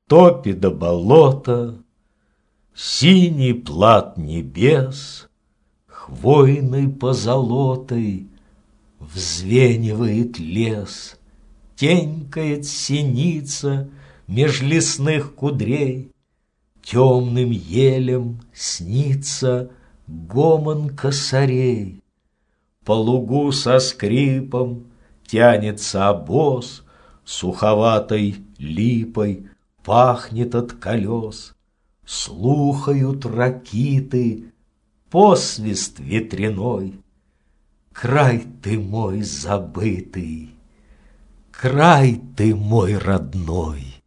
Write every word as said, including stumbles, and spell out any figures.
топи до болота, синий плат небес, хвойной позолотой взвенивает лес, тенькает синица меж лесных кудрей, темным елем снится гомон косарей. По лугу со скрипом тянется обоз, суховатой липой пахнет от колес. Слухают ракиты посвист ветряной. Край ты мой забытый, край ты мой родной.